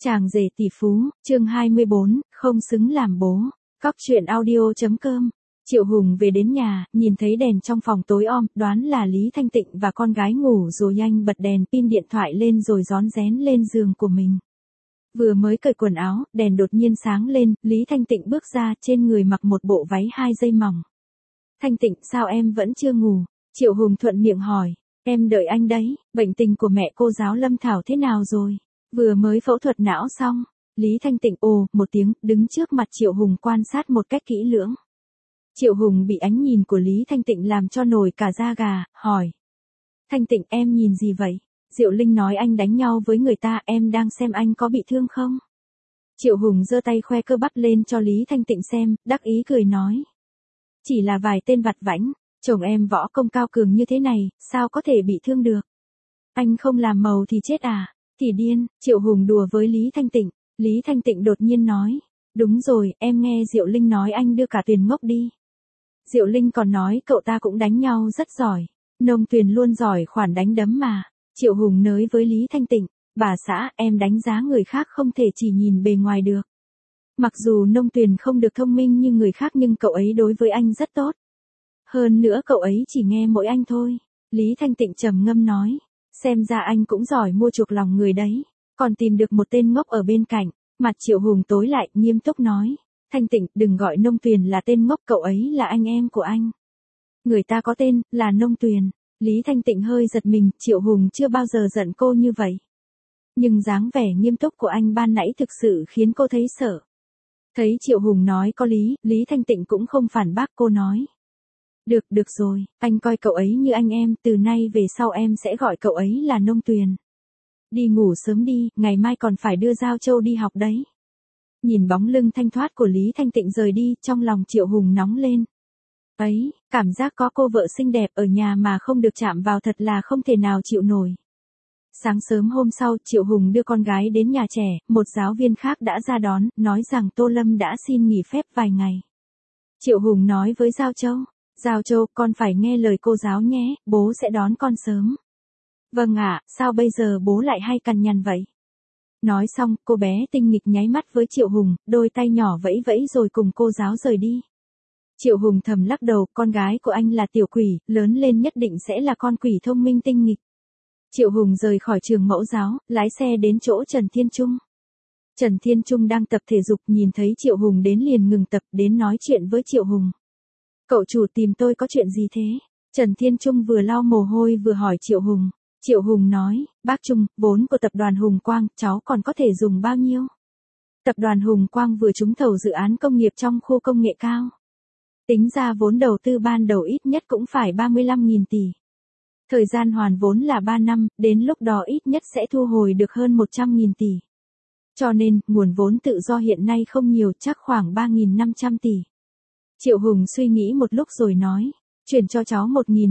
Chàng rể tỷ phú, chương 24, không xứng làm bố. Cóc truyện audio.com. Triệu Hùng về đến nhà, nhìn thấy đèn trong phòng tối om, đoán là Lý Thanh Tịnh và con gái ngủ rồi nhanh bật đèn pin điện thoại lên rồi rón rén lên giường của mình. Vừa mới cởi quần áo, đèn đột nhiên sáng lên, Lý Thanh Tịnh bước ra, trên người mặc một bộ váy 2 dây mỏng. Thanh Tịnh, sao em vẫn chưa ngủ? Triệu Hùng thuận miệng hỏi. Em đợi anh đấy, bệnh tình của mẹ cô giáo Lâm Thảo thế nào rồi? Vừa mới phẫu thuật não xong. Lý Thanh Tịnh ồ một tiếng, đứng trước mặt Triệu Hùng quan sát một cách kỹ lưỡng. Triệu Hùng bị ánh nhìn của Lý Thanh Tịnh làm cho nổi cả da gà, hỏi. Thanh Tịnh, em nhìn gì vậy? Diệu Linh nói anh đánh nhau với người ta, em đang xem anh có bị thương không? Triệu Hùng giơ tay khoe cơ bắp lên cho Lý Thanh Tịnh xem, đắc ý cười nói. Chỉ là vài tên vặt vãnh, chồng em võ công cao cường như thế này, sao có thể bị thương được? Anh không làm màu thì chết à? Thì điên, Triệu Hùng đùa với Lý Thanh Tịnh. Lý Thanh Tịnh đột nhiên nói. Đúng rồi, em nghe Diệu Linh nói anh đưa cả Tuyền ngốc đi. Diệu Linh còn nói cậu ta cũng đánh nhau rất giỏi. Nông Tuyền luôn giỏi khoản đánh đấm mà. Triệu Hùng nới với Lý Thanh Tịnh. Bà xã, em đánh giá người khác không thể chỉ nhìn bề ngoài được. Mặc dù Nông Tuyền không được thông minh như người khác nhưng cậu ấy đối với anh rất tốt. Hơn nữa cậu ấy chỉ nghe mỗi anh thôi. Lý Thanh Tịnh trầm ngâm nói. Xem ra anh cũng giỏi mua chuộc lòng người đấy. Còn tìm được một tên ngốc ở bên cạnh. Mặt Triệu Hùng tối lại, nghiêm túc nói. Thanh Tịnh, đừng gọi Nông Tuyền là tên ngốc, cậu ấy là anh em của anh. Người ta có tên, là Nông Tuyền. Lý Thanh Tịnh hơi giật mình, Triệu Hùng chưa bao giờ giận cô như vậy. Nhưng dáng vẻ nghiêm túc của anh ban nãy thực sự khiến cô thấy sợ. Thấy Triệu Hùng nói có lý, Lý Thanh Tịnh cũng không phản bác, cô nói. Được rồi, anh coi cậu ấy như anh em, từ nay về sau em sẽ gọi cậu ấy là Nông Tuyền. Đi ngủ sớm đi, ngày mai còn phải đưa Giao Châu đi học đấy. Nhìn bóng lưng thanh thoát của Lý Thanh Tịnh rời đi, trong lòng Triệu Hùng nóng lên. Ấy, cảm giác có cô vợ xinh đẹp ở nhà mà không được chạm vào thật là không thể nào chịu nổi. Sáng sớm hôm sau, Triệu Hùng đưa con gái đến nhà trẻ, một giáo viên khác đã ra đón, nói rằng Tô Lâm đã xin nghỉ phép vài ngày. Triệu Hùng nói với Giao Châu. Giao Châu, con phải nghe lời cô giáo nhé, bố sẽ đón con sớm. Vâng ạ, sao bây giờ bố lại hay cằn nhằn vậy? Nói xong, cô bé tinh nghịch nháy mắt với Triệu Hùng, đôi tay nhỏ vẫy vẫy rồi cùng cô giáo rời đi. Triệu Hùng thầm lắc đầu, con gái của anh là tiểu quỷ, lớn lên nhất định sẽ là con quỷ thông minh tinh nghịch. Triệu Hùng rời khỏi trường mẫu giáo, lái xe đến chỗ Trần Thiên Trung. Trần Thiên Trung đang tập thể dục, nhìn thấy Triệu Hùng đến liền ngừng tập, đến nói chuyện với Triệu Hùng. Cậu chủ tìm tôi có chuyện gì thế? Trần Thiên Trung vừa lau mồ hôi vừa hỏi Triệu Hùng. Triệu Hùng nói, bác Trung, vốn của tập đoàn Hùng Quang, cháu còn có thể dùng bao nhiêu? Tập đoàn Hùng Quang vừa trúng thầu dự án công nghiệp trong khu công nghệ cao. Tính ra vốn đầu tư ban đầu ít nhất cũng phải 35.000 tỷ. Thời gian hoàn vốn là 3 năm, đến lúc đó ít nhất sẽ thu hồi được hơn 100.000 tỷ. Cho nên, nguồn vốn tự do hiện nay không nhiều, chắc khoảng 3.500 tỷ. Triệu Hùng suy nghĩ một lúc rồi nói, chuyển cho cháu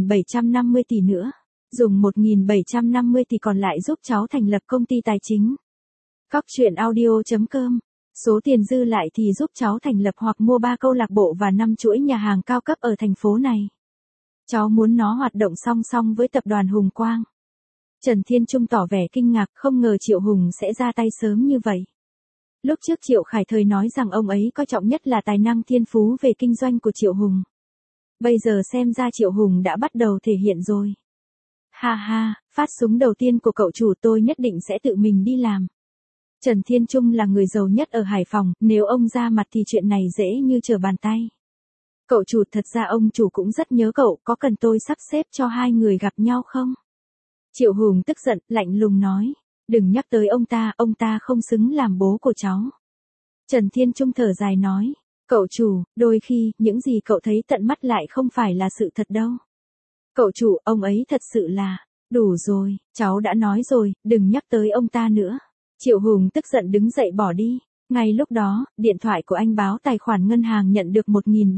1.750 tỷ nữa. Dùng 1.750 tỷ còn lại giúp cháu thành lập công ty tài chính. Cóc truyện audio.com. Số tiền dư lại thì giúp cháu thành lập hoặc mua 3 câu lạc bộ và 5 chuỗi nhà hàng cao cấp ở thành phố này. Cháu muốn nó hoạt động song song với tập đoàn Hùng Quang. Trần Thiên Trung tỏ vẻ kinh ngạc, không ngờ Triệu Hùng sẽ ra tay sớm như vậy. Lúc trước Triệu Khải Thời nói rằng ông ấy coi trọng nhất là tài năng thiên phú về kinh doanh của Triệu Hùng. Bây giờ xem ra Triệu Hùng đã bắt đầu thể hiện rồi. Ha ha, phát súng đầu tiên của cậu chủ tôi nhất định sẽ tự mình đi làm. Trần Thiên Trung là người giàu nhất ở Hải Phòng, nếu ông ra mặt thì chuyện này dễ như trở bàn tay. Cậu chủ, thật ra ông chủ cũng rất nhớ cậu, có cần tôi sắp xếp cho hai người gặp nhau không? Triệu Hùng tức giận, lạnh lùng nói. Đừng nhắc tới ông ta không xứng làm bố của cháu. Trần Thiên Trung thở dài nói. Cậu chủ, đôi khi, những gì cậu thấy tận mắt lại không phải là sự thật đâu. Cậu chủ, ông ấy thật sự là, đủ rồi, cháu đã nói rồi, đừng nhắc tới ông ta nữa. Triệu Hùng tức giận đứng dậy bỏ đi. Ngay lúc đó, điện thoại của anh báo tài khoản ngân hàng nhận được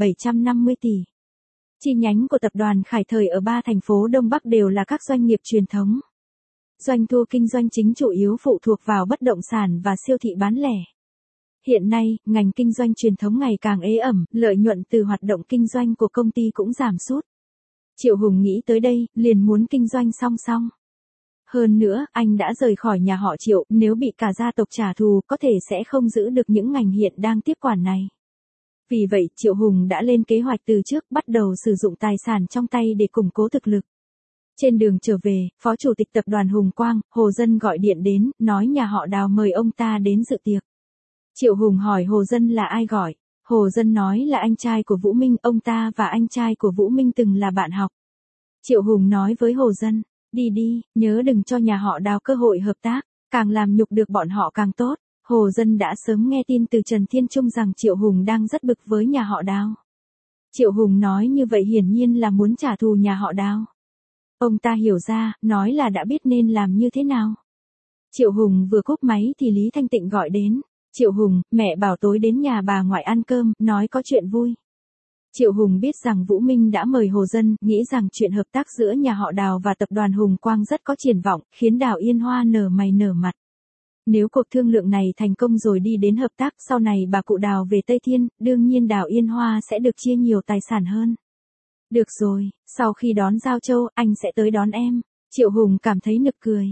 1.750 tỷ. Chi nhánh của tập đoàn Khải Thời ở 3 thành phố Đông Bắc đều là các doanh nghiệp truyền thống. Doanh thu kinh doanh chính chủ yếu phụ thuộc vào bất động sản và siêu thị bán lẻ. Hiện nay, ngành kinh doanh truyền thống ngày càng ế ẩm, lợi nhuận từ hoạt động kinh doanh của công ty cũng giảm sút. Triệu Hùng nghĩ tới đây, liền muốn kinh doanh song song. Hơn nữa, anh đã rời khỏi nhà họ Triệu, nếu bị cả gia tộc trả thù có thể sẽ không giữ được những ngành hiện đang tiếp quản này. Vì vậy, Triệu Hùng đã lên kế hoạch từ trước, bắt đầu sử dụng tài sản trong tay để củng cố thực lực. Trên đường trở về, Phó Chủ tịch Tập đoàn Hùng Quang, Hồ Dân gọi điện đến, nói nhà họ Đào mời ông ta đến dự tiệc. Triệu Hùng hỏi Hồ Dân là ai gọi. Hồ Dân nói là anh trai của Vũ Minh, ông ta và anh trai của Vũ Minh từng là bạn học. Triệu Hùng nói với Hồ Dân, đi đi, nhớ đừng cho nhà họ Đào cơ hội hợp tác, càng làm nhục được bọn họ càng tốt. Hồ Dân đã sớm nghe tin từ Trần Thiên Trung rằng Triệu Hùng đang rất bực với nhà họ Đào. Triệu Hùng nói như vậy hiển nhiên là muốn trả thù nhà họ Đào. Ông ta hiểu ra, nói là đã biết nên làm như thế nào. Triệu Hùng vừa cúp máy thì Lý Thanh Tịnh gọi đến. Triệu Hùng, mẹ bảo tối đến nhà bà ngoại ăn cơm, nói có chuyện vui. Triệu Hùng biết rằng Vũ Minh đã mời Hồ Dân, nghĩ rằng chuyện hợp tác giữa nhà họ Đào và tập đoàn Hùng Quang rất có triển vọng, khiến Đào Yên Hoa nở mày nở mặt. Nếu cuộc thương lượng này thành công rồi đi đến hợp tác, sau này bà cụ Đào về Tây Thiên, đương nhiên Đào Yên Hoa sẽ được chia nhiều tài sản hơn. Được rồi, sau khi đón Giao Châu, anh sẽ tới đón em. Triệu Hùng cảm thấy nực cười.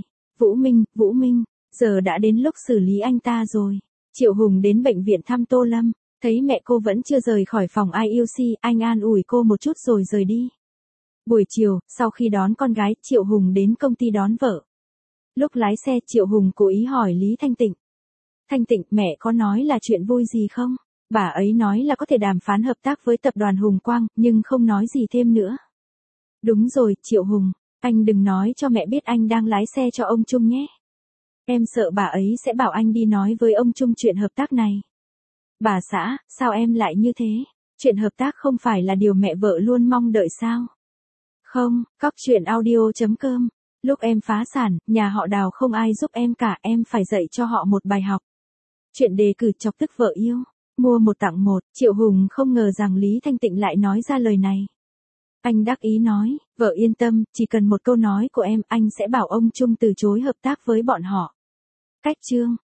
Vũ Minh, giờ đã đến lúc xử lý anh ta rồi. Triệu Hùng đến bệnh viện thăm Tô Lâm, thấy mẹ cô vẫn chưa rời khỏi phòng IUC, anh an ủi cô một chút rồi rời đi. Buổi chiều, sau khi đón con gái, Triệu Hùng đến công ty đón vợ. Lúc lái xe, Triệu Hùng cố ý hỏi Lý Thanh Tịnh. Thanh Tịnh, mẹ có nói là chuyện vui gì không? Bà ấy nói là có thể đàm phán hợp tác với tập đoàn Hùng Quang, nhưng không nói gì thêm nữa. Đúng rồi, Triệu Hùng, anh đừng nói cho mẹ biết anh đang lái xe cho ông Trung nhé. Em sợ bà ấy sẽ bảo anh đi nói với ông Trung chuyện hợp tác này. Bà xã, sao em lại như thế? Chuyện hợp tác không phải là điều mẹ vợ luôn mong đợi sao? Không, cóc truyện audio.com. Lúc em phá sản, nhà họ Đào không ai giúp em cả, em phải dạy cho họ một bài học. Chuyện đề cử chọc tức vợ yêu. Mua một tặng một, Triệu Hùng không ngờ rằng Lý Thanh Tịnh lại nói ra lời này. Anh đắc ý nói, vợ yên tâm, chỉ cần một câu nói của em, anh sẽ bảo ông Trung từ chối hợp tác với bọn họ. Cách chương